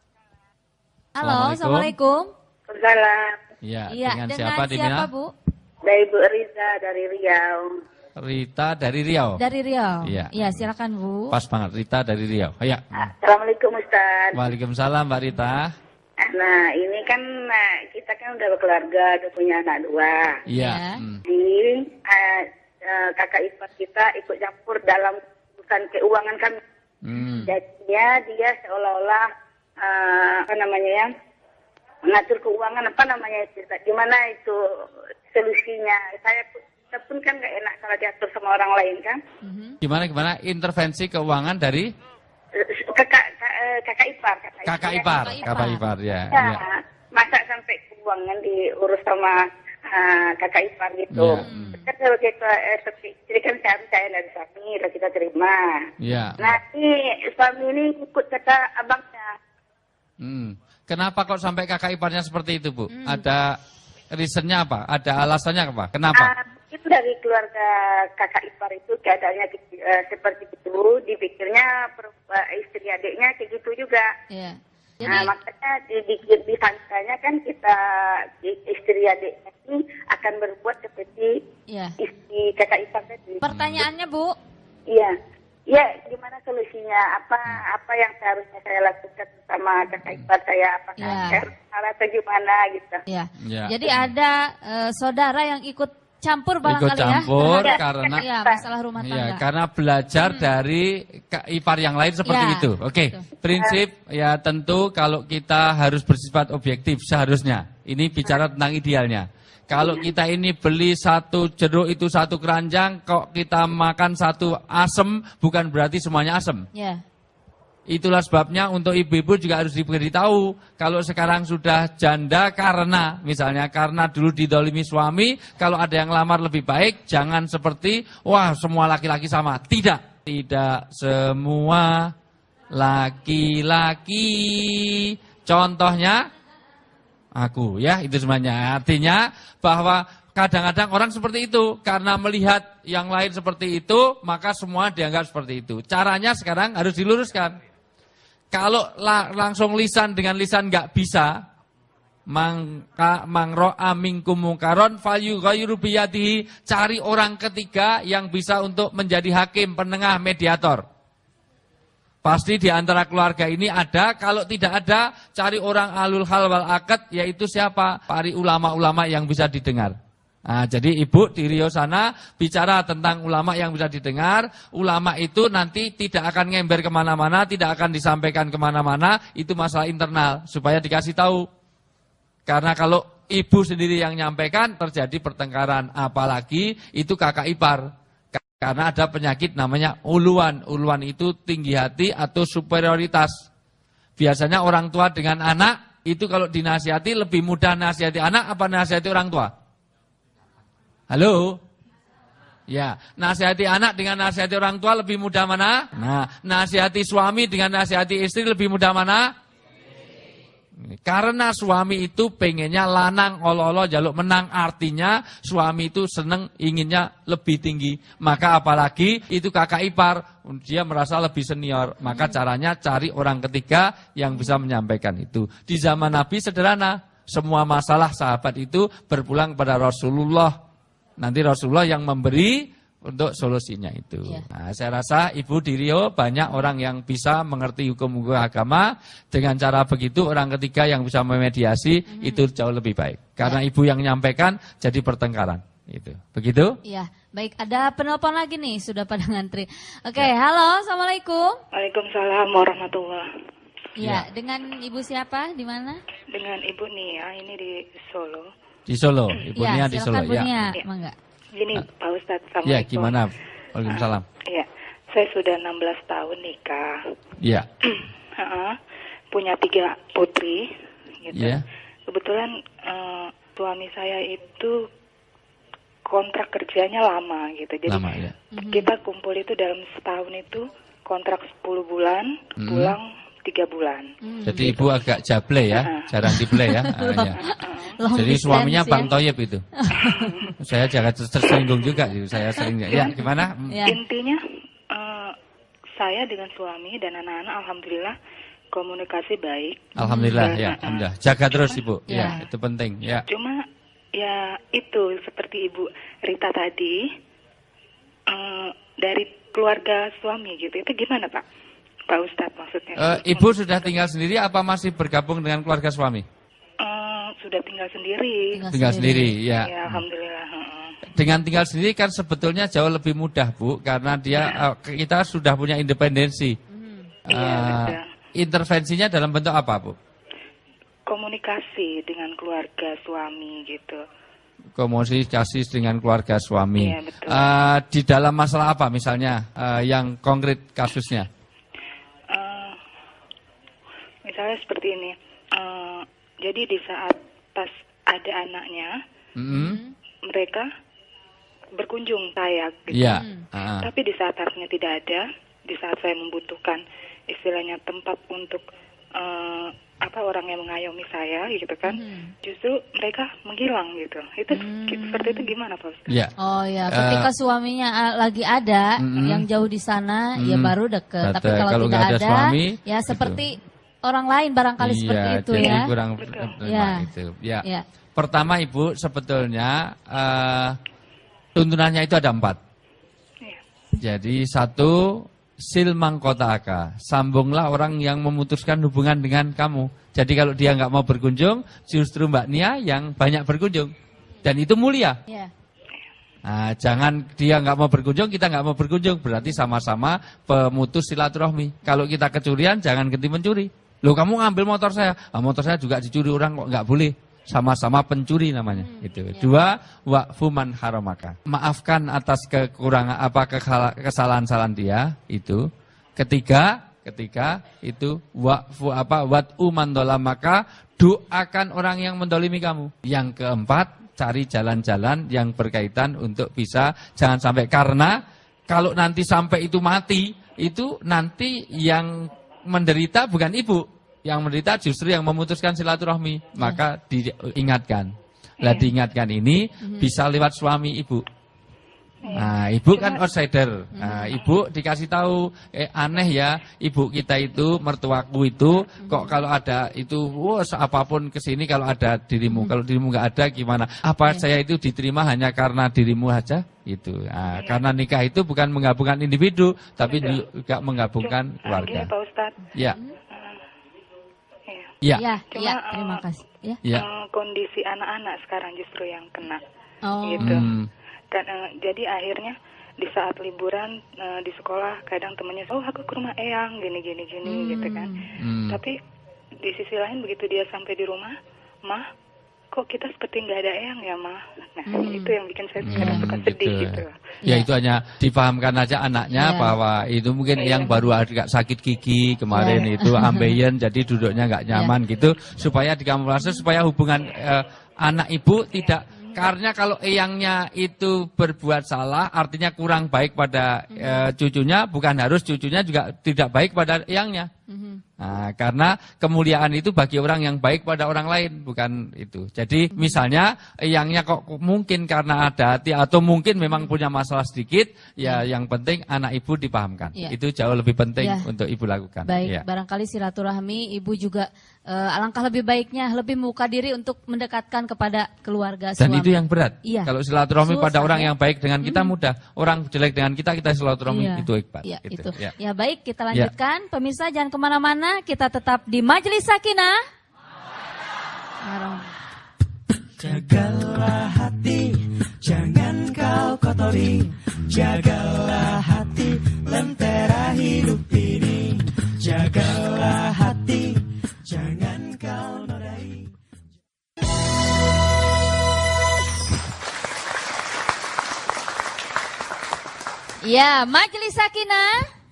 Halo, assalamualaikum. Waalaikumsalam. Iya, dengan siapa Bu? Dari Bu Riza dari Riau. Rita dari Riau. Dari Riau. Iya, silakan Bu. Pas banget, Rita dari Riau. Ya. Assalamualaikum Ustaz. Waalaikumsalam Mbak Rita. Nah, ini kan kita kan udah berkeluarga, udah punya anak 2. Iya. Jadi kakak ipar kita ikut campur dalam urusan keuangan kami. Jadinya dia seolah-olah mengatur keuangan gimana itu solusinya? Kita pun kan nggak enak kalau diatur sama orang lain kan? Gimana intervensi keuangan dari kakak ipar. Kakak ipar ya. Masa sampai keuangan diurus sama kakak ipar gitu. Kan kalau kita istri kan saya dari suami udah kita terima. Nah ini suami ini ikut kata abangnya. Kenapa kok sampai kakak iparnya seperti itu Bu? Ada reasonnya apa? Ada alasannya apa? Kenapa? Itu dari keluarga kakak ipar itu keadaannya seperti itu, dipikirnya istri adiknya kayak gitu juga. Iya. Jadi, makanya disangkanya kan kita istri adiknya ini akan berbuat seperti istri kakak ipar tadi. Pertanyaannya Bu? Iya. Ya, gimana solusinya? Apa yang seharusnya saya lakukan sama kakak ipar saya? Apakah saya salah atau gimana gitu? Iya. Jadi ada saudara yang ikut campur barangkali karena masalah rumah tangga. Karena belajar dari ipar yang lain seperti itu. Oke. Prinsip ya tentu kalau kita harus bersifat objektif seharusnya. Ini bicara tentang idealnya. Kalau kita ini beli 1 jeruk itu 1 keranjang, kok kita makan 1 asem, bukan berarti semuanya asem. Itulah sebabnya untuk ibu-ibu juga harus diberitahu. Kalau sekarang sudah janda karena dulu didolimi suami, kalau ada yang lamar lebih baik, jangan seperti, wah semua laki-laki sama. Tidak semua laki-laki. Contohnya, aku ya, itu semuanya. Artinya bahwa kadang-kadang orang seperti itu. Karena melihat yang lain seperti itu, maka semua dianggap seperti itu. Caranya sekarang harus diluruskan. Kalau langsung lisan dengan lisan nggak bisa, mangro'a minkum mungkaron falyughayyiru biyadihi, cari orang ketiga yang bisa untuk menjadi hakim, penengah, mediator. Pasti di antara keluarga ini ada, kalau tidak ada, cari orang alul hal wal akad, yaitu siapa? Para ulama-ulama yang bisa didengar. Nah, jadi ibu di Rio sana bicara tentang ulama yang bisa didengar. Ulama itu nanti tidak akan ngember kemana-mana, tidak akan disampaikan kemana-mana, itu masalah internal, supaya dikasih tahu. Karena kalau ibu sendiri yang nyampaikan, terjadi pertengkaran, apalagi itu kakak ipar. Karena ada penyakit namanya uluan. Uluan itu tinggi hati atau superioritas. Biasanya orang tua dengan anak, itu kalau dinasihati lebih mudah nasihati anak apa nasihati orang tua? Halo? Ya, nasihati anak dengan nasihati orang tua lebih mudah mana? Nah, nasihati suami dengan nasihati istri lebih mudah mana? Karena suami itu pengennya lanang olo-olo jaluk menang, artinya suami itu seneng inginnya lebih tinggi. Maka apalagi itu kakak ipar, dia merasa lebih senior. Maka caranya cari orang ketiga yang bisa menyampaikan itu. Di zaman Nabi sederhana, semua masalah sahabat itu berpulang pada Rasulullah. Nanti Rasulullah yang memberi untuk solusinya itu. Ya. Nah, saya rasa Ibu di Rio banyak orang yang bisa mengerti hukum agama. Dengan cara begitu orang ketiga yang bisa memediasi itu jauh lebih baik. Karena Ibu yang menyampaikan jadi pertengkaran. Itu. Begitu? Iya. Baik, ada penelpon lagi nih, sudah pada ngantri. Oke, halo, Assalamualaikum. Waalaikumsalam warahmatullahi. Iya, dengan Ibu siapa? Di mana? Dengan Ibu Nia, ini di Solo. Di Solo, Ibu Nia di Solo. Bu Nia, mangga. Gini, Pak Ustadz, Assalamualaikum. Ya, gimana? Waalaikumsalam. Iya, saya sudah 16 tahun nikah. Iya. Punya 3 putri, gitu. Iya. Kebetulan suami saya itu kontrak kerjanya lama, gitu. Jadi lama, ya. Kita kumpul itu dalam setahun itu kontrak 10 bulan, pulang 3 bulan. Jadi Ibu agak jable ya, jarang diplay ya. Ya. Jadi suaminya Bang Toyib itu. Saya jangan tersinggung juga, saya sering. Ya, gimana? Ya. Intinya saya dengan suami dan anak-anak alhamdulillah komunikasi baik. Alhamdulillah ya, alhamdulillah. Jaga terus Ibu. Ya, itu penting ya. Cuma ya itu seperti Ibu Rita tadi dari keluarga suami gitu. Itu gimana, Pak? Pak Ustadz maksudnya. Ibu sudah tinggal sendiri apa masih bergabung dengan keluarga suami? Sudah tinggal sendiri. Tinggal sendiri, ya. Ya, alhamdulillah. Dengan tinggal sendiri kan sebetulnya jauh lebih mudah, Bu, karena kita sudah punya independensi. Intervensinya dalam bentuk apa, Bu? Komunikasi dengan keluarga suami gitu. Komunikasi dengan keluarga suami. Iya, betul. Di dalam masalah apa misalnya yang konkret kasusnya? Misalnya seperti ini. Jadi di saat pas ada anaknya, mereka berkunjung saya gitu. Ya. Tapi di saat anaknya tidak ada, di saat saya membutuhkan istilahnya tempat untuk orang yang mengayomi saya gitu kan, justru mereka menghilang gitu. Itu seperti itu gimana, Pak Ustaz? Ya. Oh ya, ketika suaminya lagi ada, yang jauh di sana, ya baru dekat. Tapi kalau tidak ada, suami, ya seperti orang lain barangkali seperti itu jadi ya. Kurang itu. Ya. Pertama Ibu sebetulnya tuntunannya itu ada 4. Ya. Jadi 1, silmang kota'aka, sambunglah orang yang memutuskan hubungan dengan kamu. Jadi kalau dia nggak mau berkunjung, justru Mbak Nia yang banyak berkunjung. Dan itu mulia. Ya. Nah, jangan dia nggak mau berkunjung, kita nggak mau berkunjung. Berarti sama-sama pemutus silaturahmi. Kalau kita kecurian, jangan ganti mencuri. Loh, kamu ngambil motor saya. Motor saya juga dicuri orang, kok nggak boleh. Sama-sama pencuri namanya. Itu. Ya. 2, wa'fu man haramaka. Maafkan atas kekurangan kesalahan-kesalahan dia itu. Ketiga itu wat'u man dolamaka, doakan orang yang mendolimi kamu. Yang keempat, cari jalan-jalan yang berkaitan untuk bisa jangan sampai, karena kalau nanti sampai itu mati, itu nanti yang menderita bukan ibu, yang menderita justru yang memutuskan silaturahmi. Maka diingatkan. Lah diingatkan ini bisa lewat suami ibu. Nah, ibu kan outsider. Nah, ibu dikasih tahu, aneh ya, ibu kita itu, mertuaku itu, kok kalau ada itu, apapun kesini kalau ada dirimu, kalau dirimu nggak ada gimana? Apa saya itu diterima hanya karena dirimu aja? Itu. Nah, karena nikah itu bukan menggabungkan individu, tapi juga menggabungkan keluarga. Pak Ustadz. Ya. Ya, terima kasih. Ya. Kondisi anak-anak sekarang justru yang kena, gitu. Dan jadi akhirnya di saat liburan di sekolah kadang temannya, aku ke rumah Eyang gini gitu kan. Tapi di sisi lain begitu dia sampai di rumah, Mah, kok kita seperti nggak ada Eyang ya, Mah. Nah itu yang bikin saya kadang suka sedih gitu. Ya itu hanya dipahamkan aja anaknya bahwa itu mungkin Eyang baru agak sakit gigi kemarin itu ambeien jadi duduknya nggak nyaman gitu, supaya dikamuflase supaya hubungan anak ibu tidak. Karena kalau eyangnya itu berbuat salah, artinya kurang baik pada cucunya, bukan harus cucunya juga tidak baik pada eyangnya. Nah, karena kemuliaan itu bagi orang yang baik pada orang lain, bukan itu. Jadi misalnya eyangnya kok mungkin karena ada hati atau mungkin memang punya masalah sedikit, ya yang penting anak ibu dipahamkan. Itu jauh lebih penting untuk ibu lakukan. Baik, barangkali silaturahmi ibu juga alangkah lebih baiknya lebih membuka diri untuk mendekatkan kepada keluarga suami. Dan itu yang berat. Kalau silaturahmi pada orang yang baik dengan kita mudah, orang jelek dengan kita silaturahmi itu ikhlas. Itu. Ya baik, kita lanjutkan. Pemirsa jangan kemana-mana, kita tetap di Majelis Sakinah. Jagalah hati, jangan kau kotori. Jagalah hati, lentera hidup ini. Jagalah hati, jangan kau nodai. Ya, Majelis Sakinah.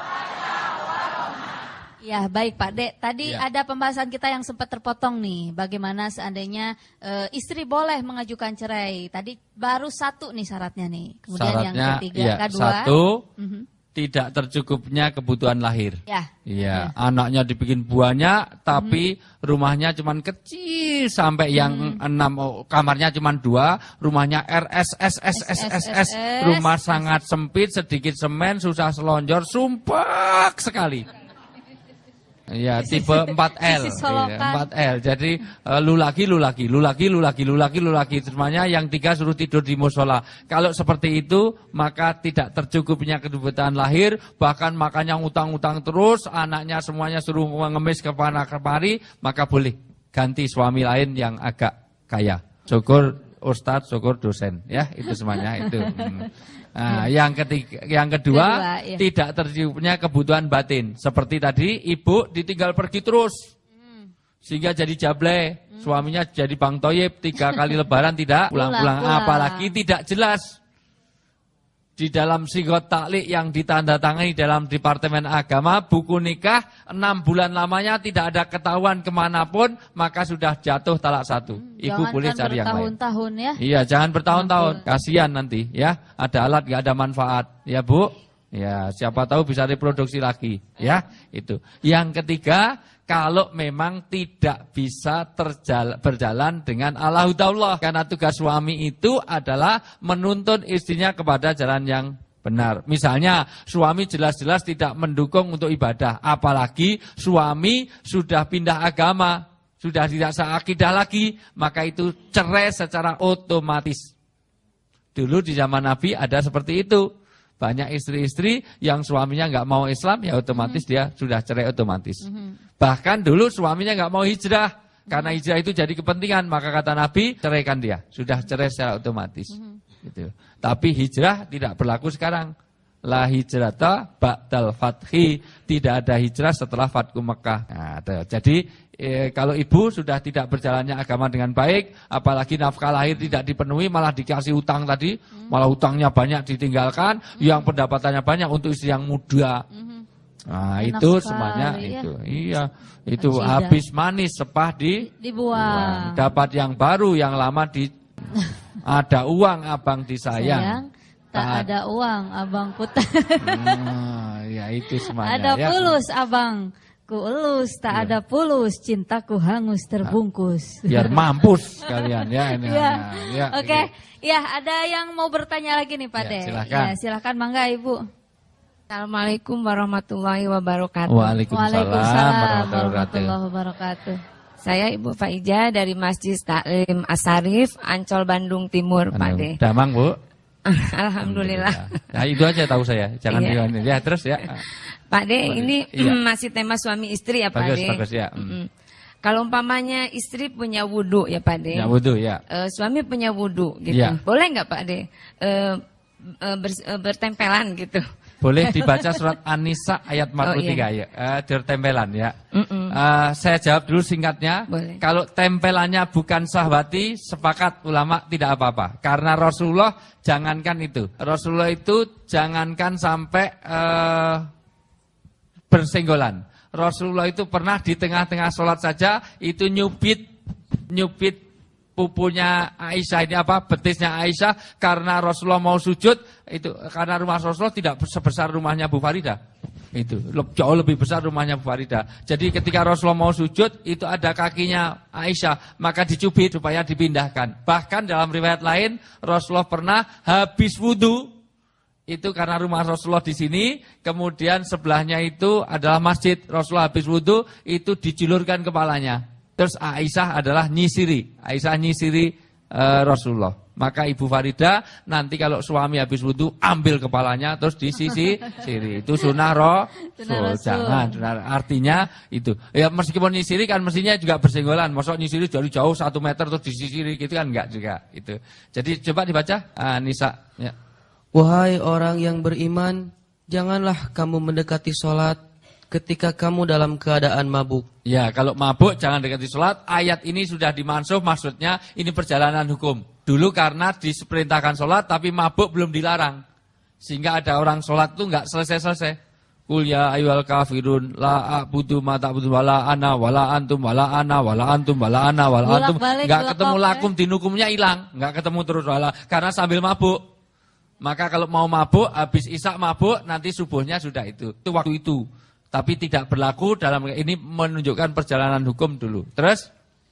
Ya, baik Pak Dek. Tadi ada pembahasan kita yang sempat terpotong nih. Bagaimana seandainya istri boleh mengajukan cerai. Tadi baru satu nih syaratnya nih. Kemudian syaratnya, yang ketiga, kedua. Satu, tidak tercukupnya kebutuhan lahir. Anaknya dibikin banyak, tapi rumahnya cuma kecil sampai yang 6 kamarnya cuma 2, rumahnya RSSSSSS, rumah sangat sempit, sedikit semen, susah selonjor, sumpek sekali. Ya, tipe 4L. 4L. Jadi lu lagi. Semuanya yang 3 suruh tidur di musola. Kalau seperti itu, maka tidak tercukupnya kebutuhan lahir, bahkan makannya utang-utang terus, anaknya semuanya suruh mengemis kemari, maka boleh ganti suami lain yang agak kaya. Syukur ustadz, syukur dosen, ya, itu semuanya itu. Nah, yang kedua, tidak tercukupnya kebutuhan batin. Seperti tadi, ibu ditinggal pergi terus, sehingga jadi jablay. Suaminya jadi Bang Toyib, 3 kali lebaran tidak pulang-pulang. Apalagi tidak jelas di dalam sigot taklik yang ditandatangani dalam Departemen Agama, buku nikah 6 bulan lamanya tidak ada ketahuan kemanapun, maka sudah jatuh talak 1. Ibu boleh cari yang lain. Bertahun-tahun ya. Iya, jangan bertahun-tahun. Kasihan nanti ya. Ada alat nggak ada manfaat. Ya Bu. Ya, siapa tahu bisa reproduksi lagi. Ya, itu. Yang ketiga, kalau memang tidak bisa berjalan dengan Allahu Ta'ala. Karena tugas suami itu adalah menuntun istrinya kepada jalan yang benar. Misalnya suami jelas-jelas tidak mendukung untuk ibadah. Apalagi suami sudah pindah agama, sudah tidak seakidah lagi, maka itu cerai secara otomatis. Dulu di zaman Nabi ada seperti itu. Banyak istri-istri yang suaminya nggak mau Islam, ya otomatis dia sudah cerai otomatis. Bahkan dulu suaminya nggak mau hijrah, karena hijrah itu jadi kepentingan, maka kata Nabi, ceraikan dia. Sudah cerai secara otomatis. Gitu. Tapi hijrah tidak berlaku sekarang. La hijrata ba'dal fathi, tidak ada hijrah setelah Fathu Mekah. Nah, jadi kalau ibu sudah tidak berjalannya agama dengan baik, apalagi nafkah lahir tidak dipenuhi, malah dikasih utang tadi, malah utangnya banyak ditinggalkan, yang pendapatannya banyak untuk istri yang muda. Nah, itu semuanya itu. Iya, itu habis manis sepah dibuang. Dapat yang baru, yang lama ada uang abang disayang. Tak ada uang abang putar. Ya itu semuanya. Ada fulus abang ku elus, tak ada pulus, cintaku hangus terbungkus. Biar mampus kalian ya ini. Ya. Oke. Ya, ada yang mau bertanya lagi nih Pak De. Silakan. Ya, silakan mangga Ibu. Assalamualaikum warahmatullahi wabarakatuh. Waalaikumsalam warahmatullahi wabarakatuh. Saya Ibu Faijah dari Masjid Taklim Asarif, Ancol, Bandung Timur, Pak De. Damang, Bu. Alhamdulillah. Nah, itu aja tahu saya. Jangan dilanjut. Ya, terus ya. Pak De, ini masih tema suami istri ya Pak De. Bagus ya. Kalau umpamanya istri punya wudu ya Pak De. Ya wudu ya. Suami punya wudu gitu. Ya. Boleh nggak Pak De bertempelan gitu? Boleh dibaca surat An-Nisa ayat 43 ya. Tertempelan ya. Saya jawab dulu singkatnya. Boleh. Kalau tempelannya bukan sahwati, sepakat ulama tidak apa-apa. Karena Rasulullah jangankan itu. Rasulullah itu jangankan sampai bersenggolan. Rasulullah itu pernah di tengah-tengah sholat saja itu nyubit pupunya Aisyah ini betisnya Aisyah karena Rasulullah mau sujud itu karena rumah Rasulullah tidak sebesar rumahnya Bu Farida. Itu jauh lebih besar rumahnya Bu Farida. Jadi ketika Rasulullah mau sujud itu ada kakinya Aisyah maka dicubit supaya dipindahkan. Bahkan dalam riwayat lain Rasulullah pernah habis wudu itu karena rumah Rasulullah di sini, kemudian sebelahnya itu adalah masjid. Rasulullah habis wudu, itu dijulurkan kepalanya. Terus Aisyah adalah nyisiri. Aisyah nyisiri Rasulullah. Maka Ibu Farida nanti kalau suami habis wudu, ambil kepalanya terus disisiri. Itu sunnah Rasul. Jangan. Artinya itu. Ya meskipun nyisiri kan mestinya juga bersenggolan. Maksudnya nyisiri dari jauh 1 meter terus disisiri gitu kan enggak juga. Itu. Jadi coba dibaca Nisa. Ya. Wahai orang yang beriman, janganlah kamu mendekati sholat ketika kamu dalam keadaan mabuk. Ya, kalau mabuk jangan dekati sholat. Ayat ini sudah dimansuh, maksudnya ini perjalanan hukum. Dulu karena diperintahkan sholat, tapi mabuk belum dilarang. Sehingga ada orang sholat itu nggak selesai-selesai. Qul ya ayyuhal kafirun la a'budu ma ta'budun wala ana wala antum wala ana wala antum wala ana wala antum. Nggak ketemu lakum dinukumnya hilang, nggak ketemu terus wala karena sambil mabuk. Maka kalau mau mabuk, habis isya mabuk, nanti subuhnya sudah itu waktu itu. Tapi tidak berlaku dalam ini menunjukkan perjalanan hukum dulu. Terus?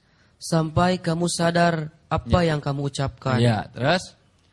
Sampai kamu sadar apa yang kamu ucapkan. Ya, terus?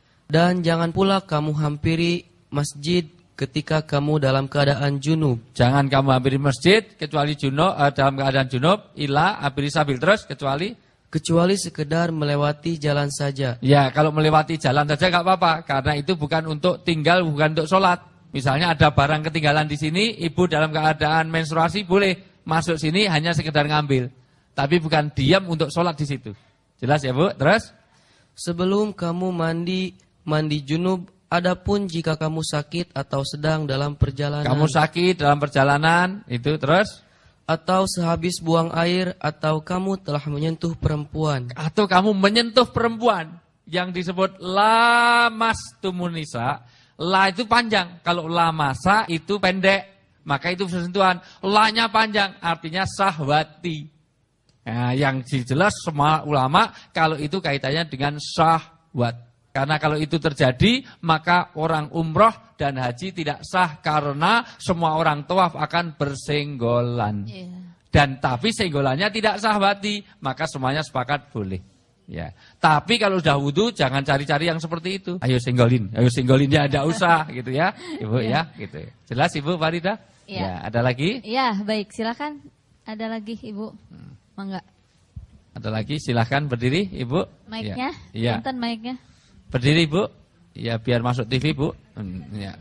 Dan jangan pula kamu hampiri masjid ketika kamu dalam keadaan junub. Jangan kamu hampiri masjid kecuali dalam keadaan junub, ila hampiri sabil terus kecuali sekedar melewati jalan saja. Ya, kalau melewati jalan saja nggak apa-apa, karena itu bukan untuk tinggal, bukan untuk sholat. Misalnya ada barang ketinggalan di sini, ibu dalam keadaan menstruasi boleh masuk sini hanya sekedar ngambil, tapi bukan diam untuk sholat di situ. Jelas ya Bu? Terus? Sebelum kamu mandi junub, adapun jika kamu sakit atau sedang dalam perjalanan. Kamu sakit dalam perjalanan, itu terus? Atau sehabis buang air, atau kamu telah menyentuh perempuan. Atau kamu menyentuh perempuan. Yang disebut lamastumun nisa. La itu panjang. Kalau lamasa itu pendek. Maka itu sentuhan. La-nya panjang. Artinya sahwati. Nah, yang jelas semua ulama kalau itu kaitannya dengan syahwat. Karena kalau itu terjadi, maka orang umroh dan haji tidak sah karena semua orang tawaf akan bersenggolan. Dan tapi senggolannya tidak sahwati, maka semuanya sepakat boleh. Ya. Tapi kalau sudah wudu jangan cari-cari yang seperti itu. Ayo senggolin ya, ada usah gitu ya, Ibu ya, gitu. Jelas Ibu Farida? Ya, ada lagi? Ya, baik, silakan. Ada lagi Ibu? Mangga. Ada lagi, silakan berdiri Ibu. Mic-nya? Ya. Punten mic-nya. Berdiri Bu, ya biar masuk TV Bu. Ya.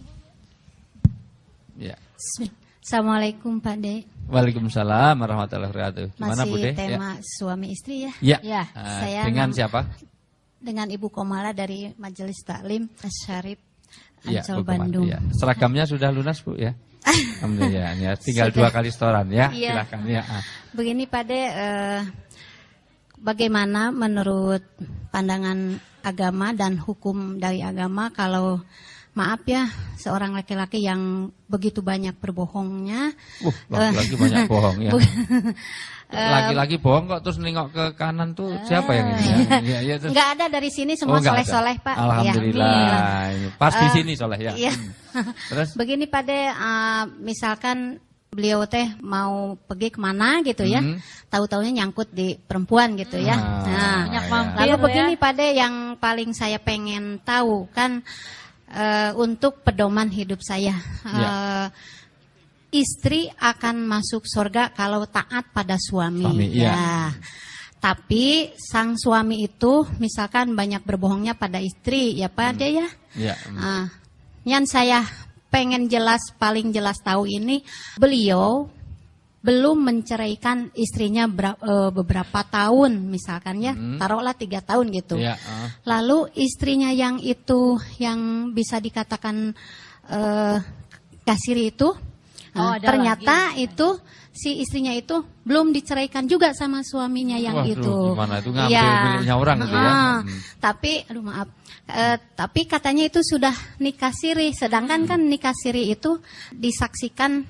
Ya. Assalamualaikum Pak De. Waalaikumsalam warahmatullahi wabarakatuh. Gimana Bu De? Masih tema suami istri ya? Ya. Saya dengan siapa? Dengan Ibu Komala dari Majelis Taklim Asy-Syarif Bu Ancol Bandung. Ya. Seragamnya sudah lunas Bu ya? Alhamdulillah ya. Tinggal 2 kali setoran ya. Silakan ya. Begini Pak De, bagaimana menurut pandangan agama dan hukum dari agama kalau maaf ya seorang laki-laki yang begitu banyak berbohongnya. Laki-laki banyak bohong ya. Laki-laki bohong kok terus nengok ke kanan tuh siapa yang ini ya? Ya terus. Enggak ada dari sini semua soleh-soleh Pak. Alhamdulillah. Ya. Pas di sini soleh ya. Iya. Terus? Begini Pak De, misalkan beliau teh mau pergi kemana gitu ya, tahu-taunya nyangkut di perempuan gitu ya. Lalu begini Pak De, yang paling saya pengen tahu kan untuk pedoman hidup saya. Istri akan masuk surga kalau taat pada suami. Tapi sang suami itu misalkan banyak berbohongnya pada istri, ya Pak De ya. Yang saya pengen paling jelas tahu ini, beliau belum menceraikan istrinya beberapa tahun misalkan ya, taruhlah 3 tahun gitu. Lalu istrinya yang itu yang bisa dikatakan kasiri itu, ternyata itu si istrinya itu belum diceraikan juga sama suaminya yang itu. Gimana itu ngambil miliknya orang gitu ya. Tapi aduh maaf. Tapi katanya itu sudah nikah siri, sedangkan kan nikah siri itu disaksikan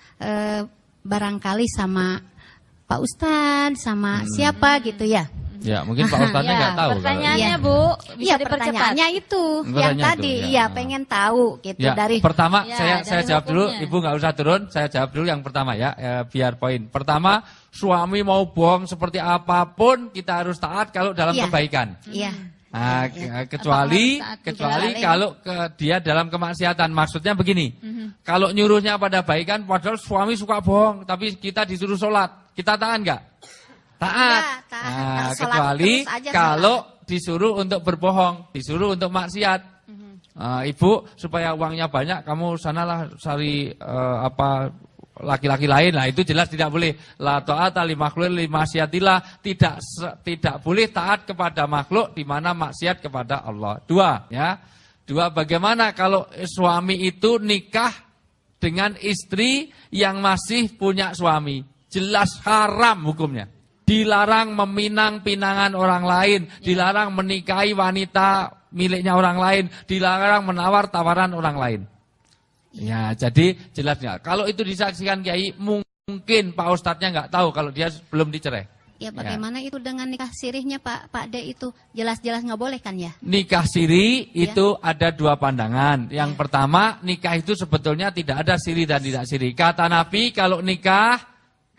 barangkali sama Pak Ustadz, sama siapa gitu ya. Ya, mungkin Pak Ustadznya nggak tahu. Pertanyaannya Bu, bisa dipercepat. Pertanyaannya itu yang tadi, pengen tahu gitu dari. Pertama, saya jawab dulu, Ibu nggak usah turun, saya jawab dulu yang pertama ya, biar poin. Pertama, suami mau bohong seperti apapun kita harus taat kalau dalam kebaikan. Nah, kecuali kalau dia dalam kemaksiatan. Maksudnya begini, kalau nyuruhnya pada baikan, padahal suami suka bohong, tapi kita disuruh sholat, kita taat nggak? Taat. Nah, kecuali kalau disuruh untuk berbohong, disuruh untuk maksiat. Ibu, supaya uangnya banyak, kamu sanalah cari laki-laki lain. Nah, itu jelas tidak boleh. La ta'ata li makhluqin li ma'siyatillah, tidak boleh taat kepada makhluk di mana maksiat kepada Allah. Dua, bagaimana kalau suami itu nikah dengan istri yang masih punya suami? Jelas haram hukumnya. Dilarang meminang pinangan orang lain, dilarang menikahi wanita miliknya orang lain, dilarang menawar tawaran orang lain. Ya, jadi jelasnya. Kalau itu disaksikan Kiai, mungkin Pak Ustadznya nggak tahu kalau dia belum dicerai. Ya, bagaimana itu dengan nikah sirihnya Pak De itu? Jelas-jelas nggak boleh kan ya? Nikah siri itu ada 2 pandangan. Yang pertama, nikah itu sebetulnya tidak ada siri dan tidak siri. Kata Nabi, kalau nikah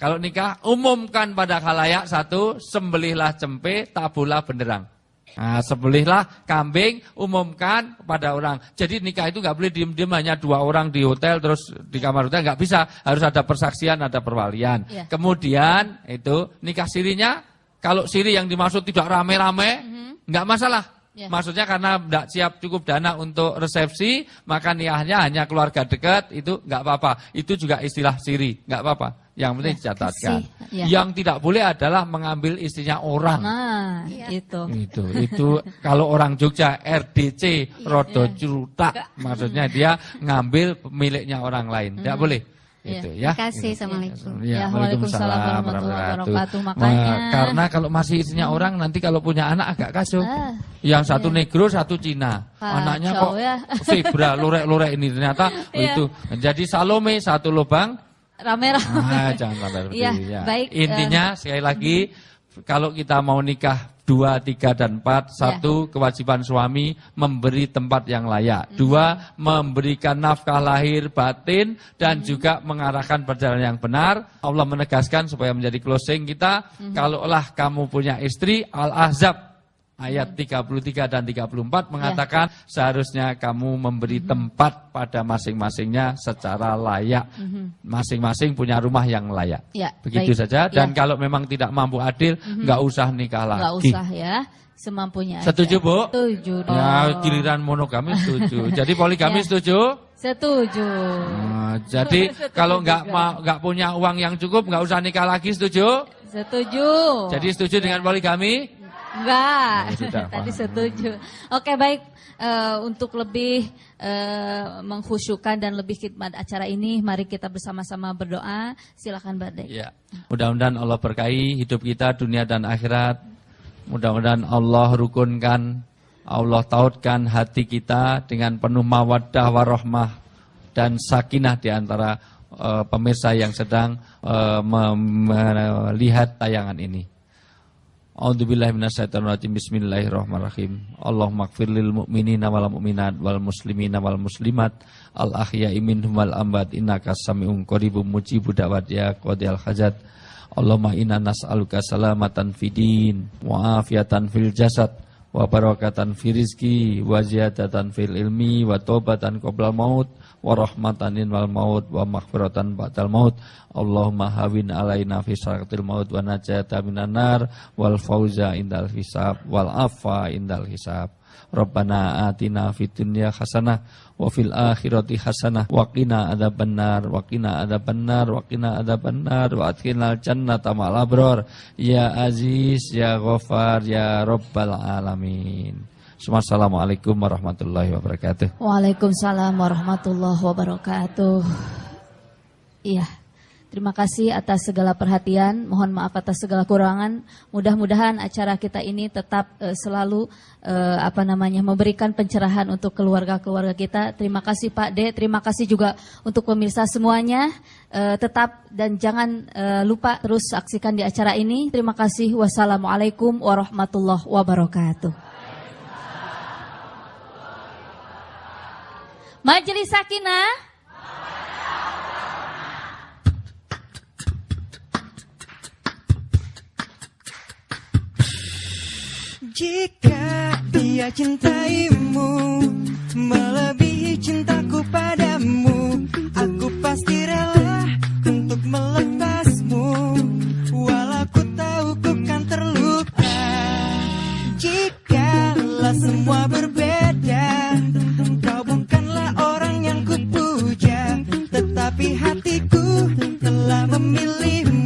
umumkan pada khalayak 1, sembelihlah cempe, tabuhlah benderang. Nah, sembelihlah kambing, umumkan kepada orang. Jadi nikah itu nggak boleh diem-diem hanya 2 orang di hotel terus di kamar hotel, nggak bisa. Harus ada persaksian, ada perwalian. Kemudian itu nikah sirinya, kalau siri yang dimaksud tidak rame-rame, nggak masalah. Maksudnya karena tidak siap cukup dana untuk resepsi, maka nikahnya hanya keluarga dekat, itu nggak apa-apa. Itu juga istilah siri, nggak apa-apa. Yang penting dicatatkan. Yang tidak boleh adalah mengambil istrinya orang. Nah, itu kalau orang Jogja RDC, rodo curutak, maksudnya dia ngambil miliknya orang lain. Tidak boleh. Itu ya. Terima kasih. Assalamualaikum. Waalaikumsalam warahmatullahi wabarakatuh. Makanya karena kalau masih istrinya orang, nanti kalau punya anak agak kacau. Yang satu negro, satu Cina. Anaknya kok Fibra, lurek-lurek ini ternyata itu. Jadi Salome satu lubang rame-rame. Jangan sampai seperti ya. Baik, intinya sekali lagi, kalau kita mau nikah 2, 3, dan 4, 1, kewajiban suami memberi tempat yang layak. 2, memberikan nafkah lahir batin dan juga mengarahkan perjalanan yang benar. Allah menegaskan supaya menjadi closing kita, kalaulah kamu punya istri, Al-Ahzab ayat 33 dan 34 mengatakan seharusnya kamu memberi tempat pada masing-masingnya secara layak. Masing-masing punya rumah yang layak. Begitu saja. Dan kalau memang tidak mampu adil, nggak usah nikah lagi. Nggak usah ya, semampunya aja. Setuju Bu? Setuju dong. Ya, giliran monogami setuju. Jadi poligami setuju? Setuju. Jadi kalau nggak punya uang yang cukup, nggak usah nikah lagi, setuju? Setuju. Jadi setuju dengan poligami? Enggak, tadi setuju. Oke, baik. Untuk lebih mengkhusyukkan dan lebih khidmat acara ini, mari kita bersama-sama berdoa. Silakan Mbak Dek. Ya. Mudah-mudahan Allah berkahi hidup kita dunia dan akhirat. Mudah-mudahan Allah rukunkan, Allah tautkan hati kita dengan penuh mawaddah warahmah dan sakinah di antara pemirsa yang sedang melihat tayangan ini. A'udzubillahi minasyaitonirrajim. Bismillahirrahmanirrahim. Allahumma ighfir lil mu'minina wal mu'minat wal muslimina wal muslimat al ahya'i minhum wal amwat innaka sami'un qaribun mujibud da'wat ya qadiyal hajat. Allahumma inna nas'aluka salamatan fidin wa afiatan fil jasad wa barakatan fi rizki wa ziyadatan fil ilmi wa taubatan qoblal maut wa rahmatan wal maut wa maghfiratan ba'dal maut. Allahumma hawin alaina fi sakatil maut wa najata minan nar wal fauza indal hisab wal afa indal hisab. Rabbana atina fid dunya hasanah wa fil akhirati hasanah wa qina adzabannar wa qina adzabannar wa qina adzabannar wa adkhilnal jannata ma'al abrar ya aziz ya ghafar ya rabbal alamin. Assalamualaikum warahmatullahi wabarakatuh. Waalaikumsalam warahmatullahi wabarakatuh. Iya. Terima kasih atas segala perhatian, mohon maaf atas segala kurangan. Mudah-mudahan acara kita ini tetap selalu memberikan pencerahan untuk keluarga-keluarga kita. Terima kasih Pak D, terima kasih juga untuk pemirsa semuanya. Tetap dan jangan lupa terus saksikan di acara ini. Terima kasih. Wassalamualaikum warahmatullahi wabarakatuh. Majelis Sakinah. Jika dia cintaimu melebihi cintaku padamu, aku pasti rela untuk melepasmu, walau ku tahu ku kan terluka. Jikalau semua berbeda, kau bukanlah orang yang ku puja, tetapi hatiku telah memilihmu.